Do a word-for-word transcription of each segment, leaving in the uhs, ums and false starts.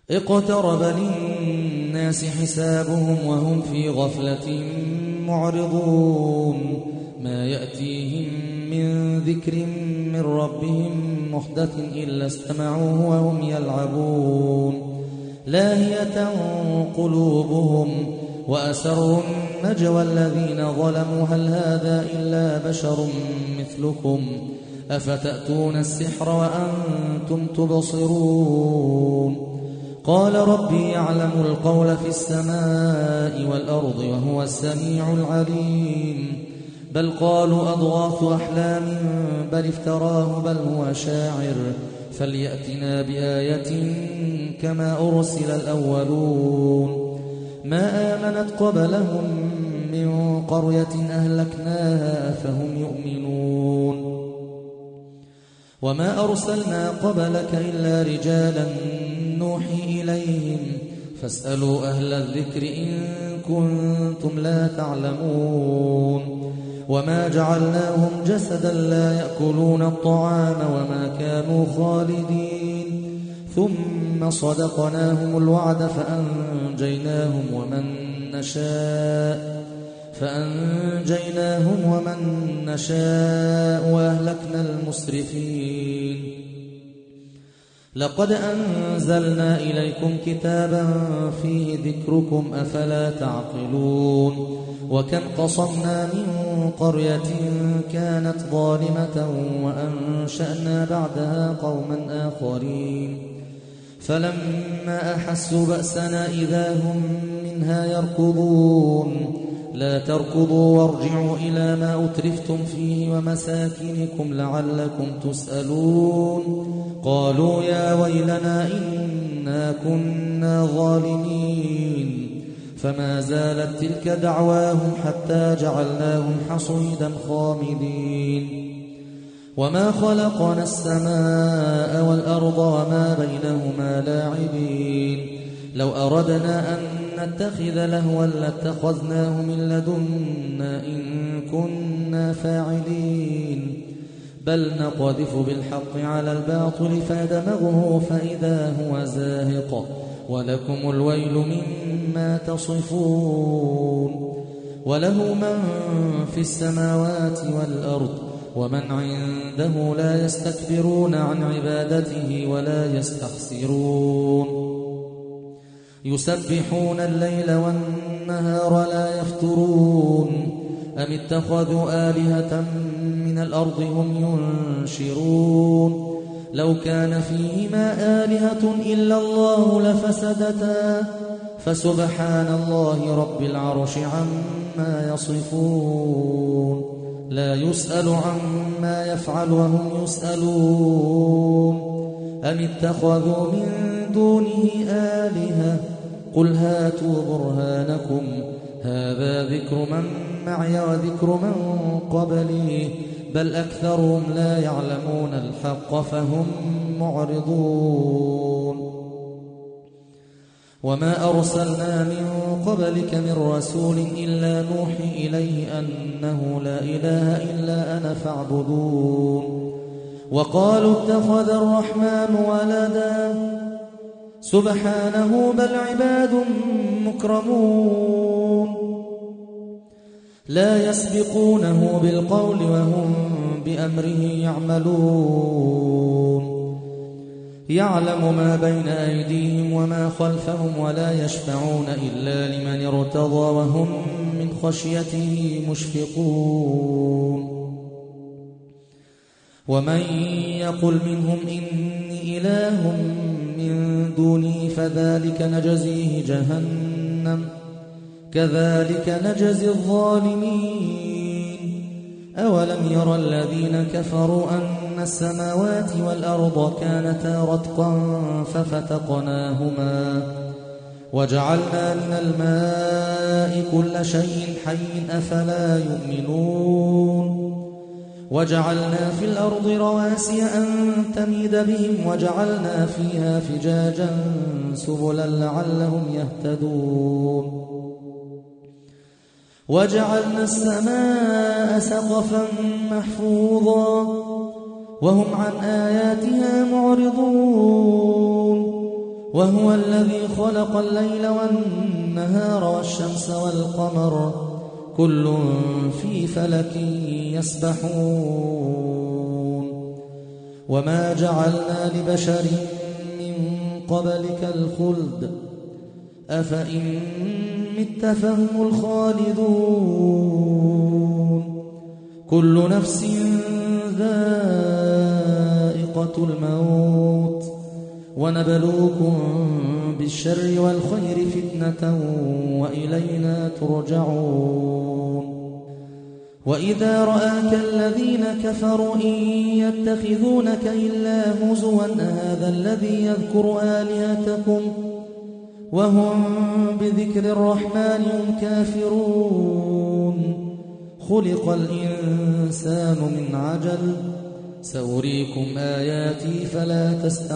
اقترب للناس حسابهم وهم في غفلة معرضون ما يأتيهم من ذكر من ربهم محدث إلا استمعوه وهم يلعبون لاهية قلوبهم وأسروا النجوى الذين ظلموا هل هذا إلا بشر مثلكم أفتأتون السحر وأنتم تبصرون قال ربي يعلم القول في السماء والأرض وهو السميع العليم بل قالوا أضغاث أحلام بل افتراه بل هو شاعر فليأتنا بآية كما أرسل الأولون ما آمنت قبلهم من قرية أهلكناها فهم يؤمنون وما أرسلنا قبلك إلا رجالا نوحي إليهم فاسألوا أهل الذكر إن كنتم لا تعلمون وما جعلناهم جسدا لا يأكلون الطعام وما كانوا خالدين ثم صدقناهم الوعد فأنجيناهم ومن نشاء فأنجيناهم ومن نشاء وأهلكنا المسرفين لقد أنزلنا إليكم كتابا فيه ذكركم أفلا تعقلون وكم قصمنا من قرية كانت ظالمة وأنشأنا بعدها قوما آخرين فلما أحسوا بأسنا إذا هم منها يركضون لا تركضوا وارجعوا إلى ما أترفتم فيه ومساكنكم لعلكم تسألون قالوا يا ويلنا إنا كنا ظالمين فما زالت تلك دعواهم حتى جعلناهم حصيدا خامدين وما خلقنا السماء والأرض وما بينهما لاعبين لو أردنا أن نتخذ لهوا لاتخذناه من لدنا إن كنا فاعلين بل نقذف بالحق على الباطل فيدمغه فإذا هو زاهق ولكم الويل مما تصفون وله من في السماوات والأرض ومن عنده لا يستكبرون عن عبادته ولا يستخسرون يسبحون الليل والنهار لا يفترون أم اتخذوا آلهة من الأرض هم ينشرون لو كان فيهما آلهة إلا الله لفسدتا فسبحان الله رب العرش عما يصفون لا يسأل عما يفعل وهم يسألون أم اتخذوا من دونه آلهة قل هاتوا برهانكم هذا ذكر من معي وذكر من قبلي بل أكثرهم لا يعلمون الحق فهم معرضون وما أرسلنا من قبلك من رسول إلا نوحي إليه أنه لا إله إلا أنا فاعبدون وقالوا اتخذ الرحمن ولدا سبحانه بل عباد مكرمون لا يسبقونه بالقول وهم بأمره يعملون يعلم ما بين أيديهم وما خلفهم ولا يشفعون إلا لمن ارتضى وهم من خشيته مشفقون ومن يقل منهم إني إله من دوني فذلك نجزيه جهنم كذلك نجزي الظالمين أولم يرى الذين كفروا أن السماوات والأرض كانتا رتقا ففتقناهما وجعلنا من الماء كل شيء حي أفلا يؤمنون وجعلنا في الأرض رواسي أن تميد بهم وجعلنا فيها فجاجا سبلا لعلهم يهتدون وجعلنا السماء سقفا محفوظا وهم عن آياتها معرضون وهو الذي خلق الليل والنهار والشمس والقمر كل في فلك يسبحون وما جعلنا لبشر من قبلك الخلد أفإن مت فهم الخالدون كل نفس ذائقة الموت ونبلوكم بالشر والخير فتنة وإلينا ترجعون وإذا رآك الذين كفروا إن يتخذونك إلا هزوا هذا الذي يذكر آلهتكم وهم بذكر الرحمن هم كافرون خلق الإنسان من عجل سأريكم آياتي فلا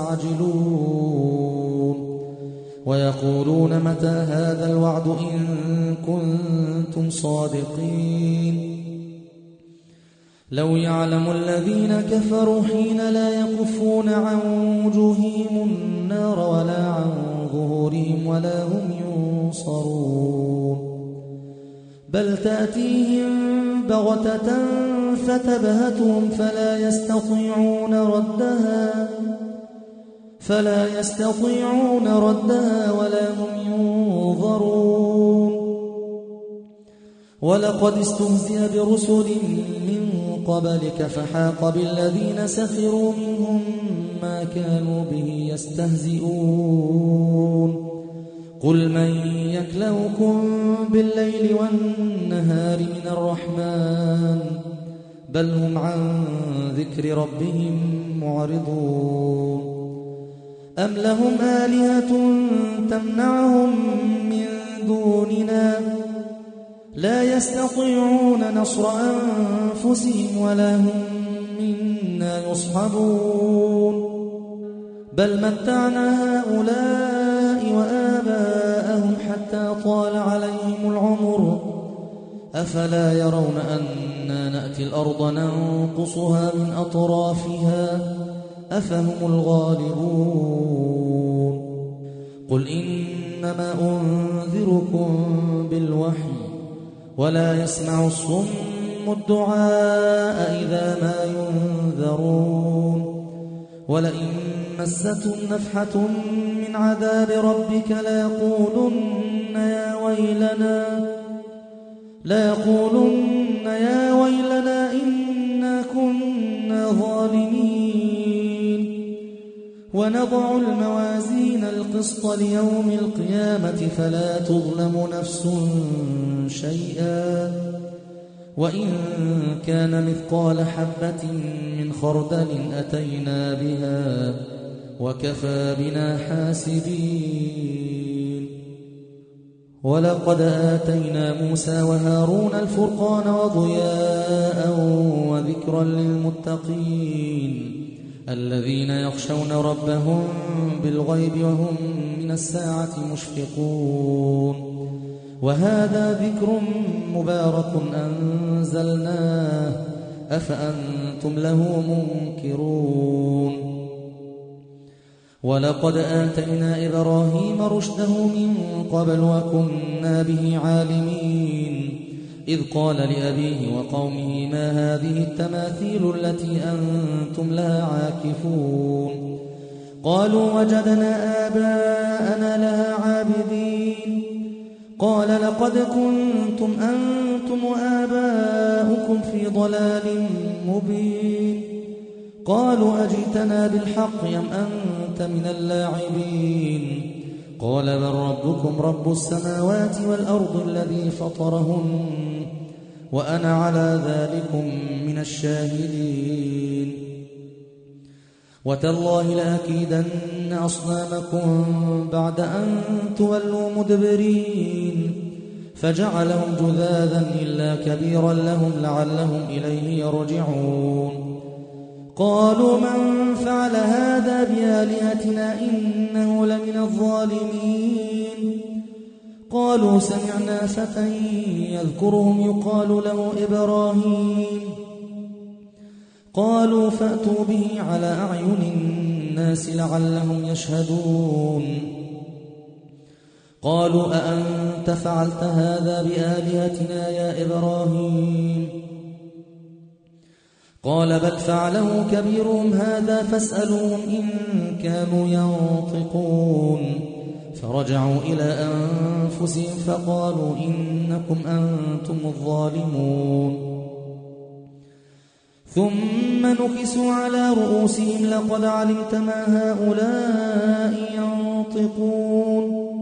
تستعجلون ويقولون متى هذا الوعد إن كنتم صادقين لو يعلم الذين كفروا حين لا يكفون عن وجوههم النار ولا عن ظهورهم ولا هم ينصرون بل تأتيهم بغتة فتبهتهم فلا يستطيعون ردها فلا يستطيعون ردها ولا هم ينظرون ولقد استهزئ برسل من قبلك فحاق بالذين سخروا منهم ما كانوا به يستهزئون قل من يكلؤكم بالليل والنهار من الرحمن بل هم عن ذكر ربهم معرضون أم لهم آلهة تمنعهم من دوننا لا يستطيعون نصر أنفسهم ولا هم منا يصحبون بل متعنا هؤلاء وآباءهم حتى طال عليهم العمر أفلا يرون أنا نأتي الأرض ننقصها من أطرافها أفهم الغالبون قل إنما أنذركم بالوحي ولا يسمع الصم الدعاء إذا ما ينذرون ولئن مستهم نفحة من عذاب ربك ليقولن يا ويلنا ليقولن يا ويلنا إنا كنا ظالمين ونضع الموازين القسط ليوم القيامة فلا تظلم نفس شيئا وإن كان مثقال حبة من خردل أتينا بها وكفى بنا حاسبين ولقد آتينا موسى وهارون الفرقان وضياء وذكرا للمتقين الذين يخشون ربهم بالغيب وهم من الساعة مشفقون وهذا ذكر مبارك أنزلناه أفأنتم له منكرون ولقد آتينا إبراهيم رشده من قبل وكنا به عالمين إذ قال لأبيه وقومه ما هذه التماثيل التي أنتم لها عاكفون قالوا وجدنا آباءنا لها عابدين قال لقد كنتم أنتم وآباؤكم في ضلال مبين قالوا أجئتنا بالحق أم أنت من اللاعبين قال بل ربكم رب السماوات والأرض الذي فطرهن وأنا على ذلكم من الشاهدين وتالله لأكيدن أصنامكم بعد أن تولوا مدبرين فجعلهم جذاذا إلا كبيرا لهم لعلهم إليه يرجعون قالوا من فعل هذا بآلهتنا إنه لمن الظالمين قالوا سمعنا فتى يذكرهم يقال له إبراهيم قالوا فأتوا به على أعين للناس لعلهم يشهدون قالوا أأنت فعلت هذا بآلهتنا يا إبراهيم قال بل فعله كبيرهم هذا فاسألوهم إن كانوا ينطقون فرجعوا إلى أنفسهم فقالوا إنكم أنتم الظالمون ثم نكسوا على رؤوسهم لقد علمت ما هؤلاء ينطقون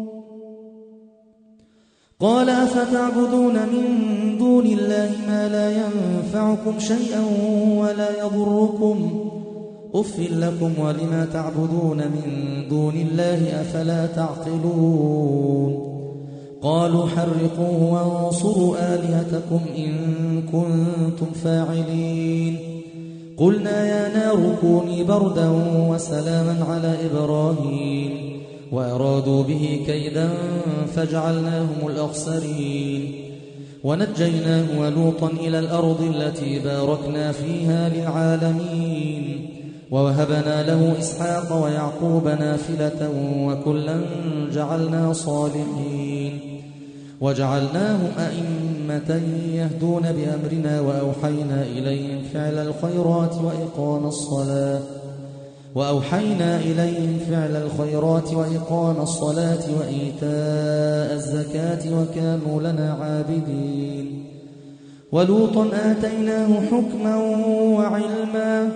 قال أفتعبدون من دون الله ما لا ينفعكم شيئا ولا يضركم أف لكم ولما تعبدون من دون الله أفلا تعقلون قالوا حرقوه وانصروا آلهتكم إن كنتم فاعلين قلنا يا نار كوني بردا وسلاما على إبراهيم وأرادوا به كيدا فجعلناهم الأخسرين ونجيناه ولوطا إلى الأرض التي باركنا فيها للعالمين ووهبنا له إسحاق ويعقوب نافلة وكلا جعلنا صالحين وجعلناهم أئمة يهدون بأمرنا وأوحينا إليهم فعل الخيرات وإقام الصلاة وأوحينا إليهم فعل الخيرات وإقام الصلاة وإيتاء الزكاة وكانوا لنا عابدين ولوطا آتيناه حكما وعلما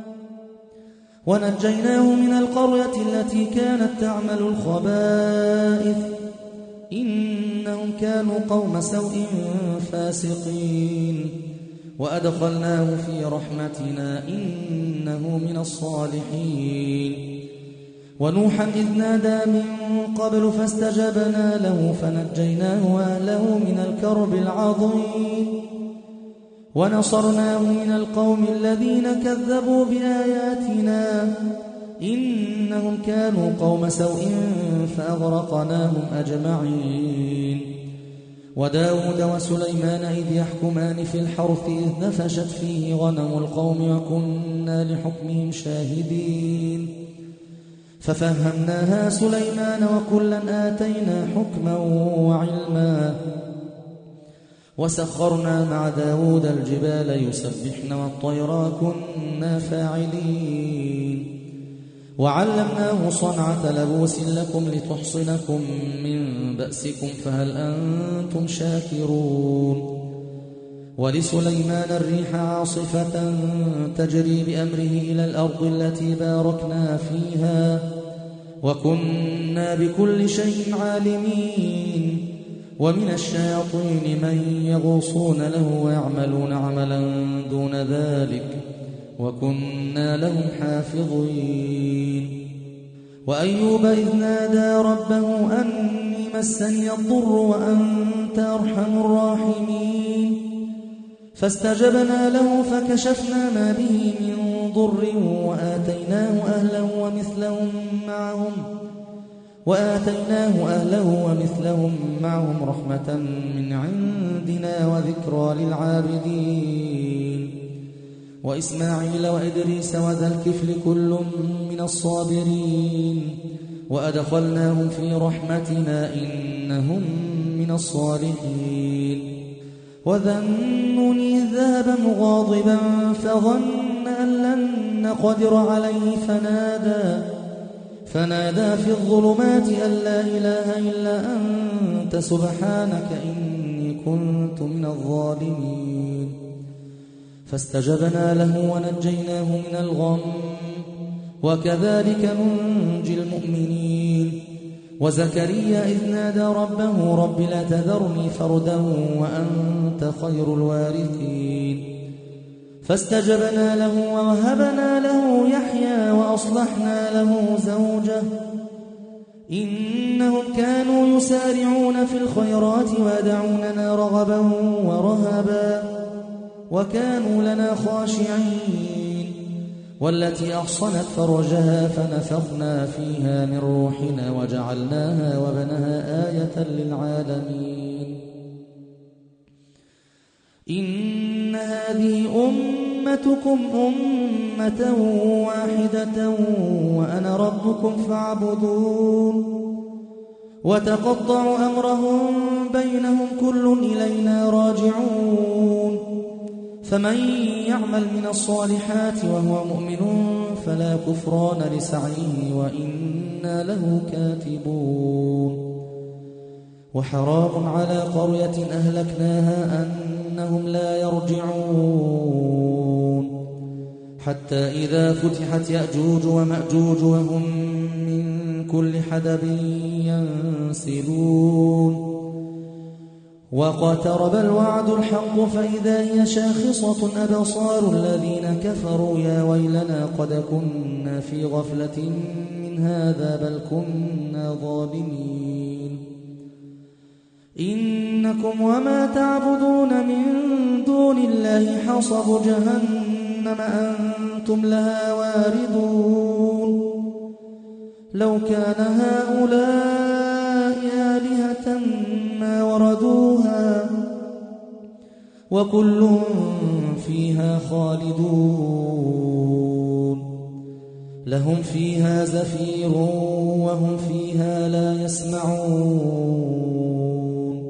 ونجيناه من القرية التي كانت تعمل الخبائث إنهم كانوا قوم سوء فاسقين وأدخلناه في رحمتنا إنه من الصالحين ونوحا إذ نادى من قبل فاستجبنا له فنجيناه وأهله من الكرب العظيم ونصرناه من القوم الذين كذبوا بآياتنا إنهم كانوا قوم سوء فأغرقناهم أجمعين وداود وسليمان إذ يحكمان في الحرث إذ نفشت فيه غنم القوم وكنا لحكمهم شاهدين ففهمناها سليمان وكلا آتينا حكما وعلما وسخرنا مع داود الجبال يسبحن والطير كنا فاعلين وعلمناه صنعة لبوس لكم لتحصنكم من بأسكم فهل أنتم شاكرون ولسليمان الريح عاصفة تجري بأمره إلى الأرض التي باركنا فيها وكنا بكل شيء عالمين ومن الشياطين من يغوصون له ويعملون عملا دون ذلك وكنا لهم حافظين وأيوب إذ نادى ربه أني مسني الضر وأنت أرحم الراحمين فاستجبنا له فكشفنا ما به من ضر وآتيناه أهله ومثلهم معهم وآتيناه أهله ومثلهم معهم رحمة من عندنا وذكرى للعابدين وإسماعيل وإدريس وذا الكفل كل من الصابرين وأدخلناهم في رحمتنا إنهم من الصالحين وذا النون إذ ذهب مغاضبا فظن أن لن نقدر عليه فنادى فنادى في الظلمات أن لا إله إلا أنت سبحانك إني كنت من الظالمين فاستجبنا له ونجيناه من الغم وكذلك ننجي المؤمنين وزكريا إذ نادى ربه رب لا تذرني فردا وأنت خير الوارثين فاستجبنا له ووهبنا له يحيى وأصلحنا له زوجه إنهم كانوا يسارعون في الخيرات ويدعوننا رغبا ورهبا وكانوا لنا خاشعين والتي أحصنت فرجها فنفخنا فيها من روحنا وجعلناها وبنها آية للعالمين إن هذه أمتكم أمة واحدة وأنا ربكم فاعبدون وتقطعوا أمرهم بينهم كل إلينا راجعون فمن يعمل من الصالحات وهو مؤمن فلا كفران لسعيه وإنا له كاتبون وحرام على قرية أهلكناها أنهم لا يرجعون حتى إذا فتحت يأجوج ومأجوج وهم من كل حدب ينسلون واقترب الوعد الحق فإذا هي شاخصة أبصار الذين كفروا يا ويلنا قد كنا في غفلة من هذا بل كنا ظالمين إنكم وما تعبدون من دون الله حصب جهنم أنتم لها واردون لو كان هؤلاء آلهة ما وردوها وكل فيها خالدون لهم فيها زفير وهم فيها لا يسمعون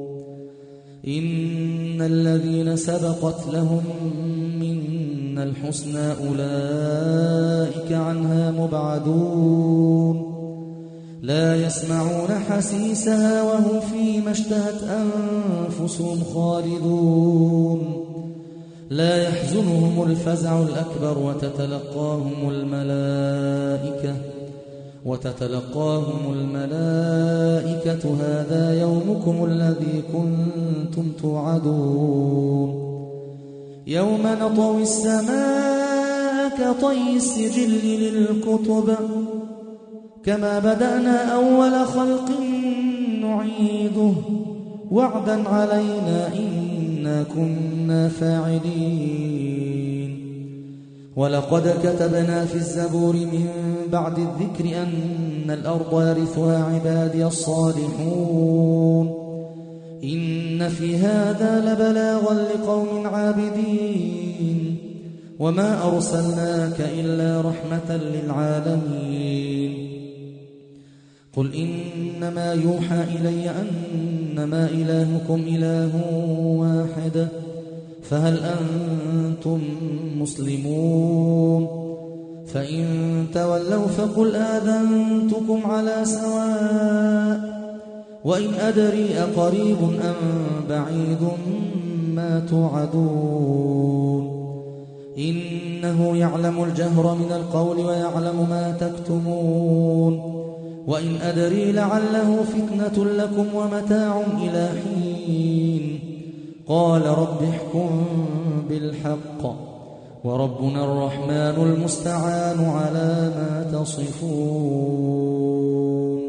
إن الذين سبقت لهم منا الحسنى أولئك عنها مبعدون لا يسمعون حسيسها وهم فيما اشتهت أنفسهم خالدون لا يحزنهم الفزع الأكبر وتتلقاهم الملائكة وتتلقاهم الملائكة هذا يومكم الذي كنتم توعدون يوم نطوي السماء كطي السجل للكتب كما بدأنا أول خلق نعيده وعدا علينا إنا كنا فاعلين ولقد كتبنا في الزبور من بعد الذكر أن الأرض يرثها عبادي الصالحون إن في هذا لبلاغا لقوم عابدين وما أرسلناك إلا رحمة للعالمين قل إنما يوحى إلي أنما إلهكم إله واحد فهل أنتم مسلمون فإن تولوا فقل آذنتكم على سواء وإن أدري أقريب أم بعيد ما توعدون إنه يعلم الجهر من القول ويعلم ما تكتمون وإن أدري لعله فتنة لكم ومتاع إلى حين قال رب احكم بالحق وربنا الرحمن المستعان على ما تصفون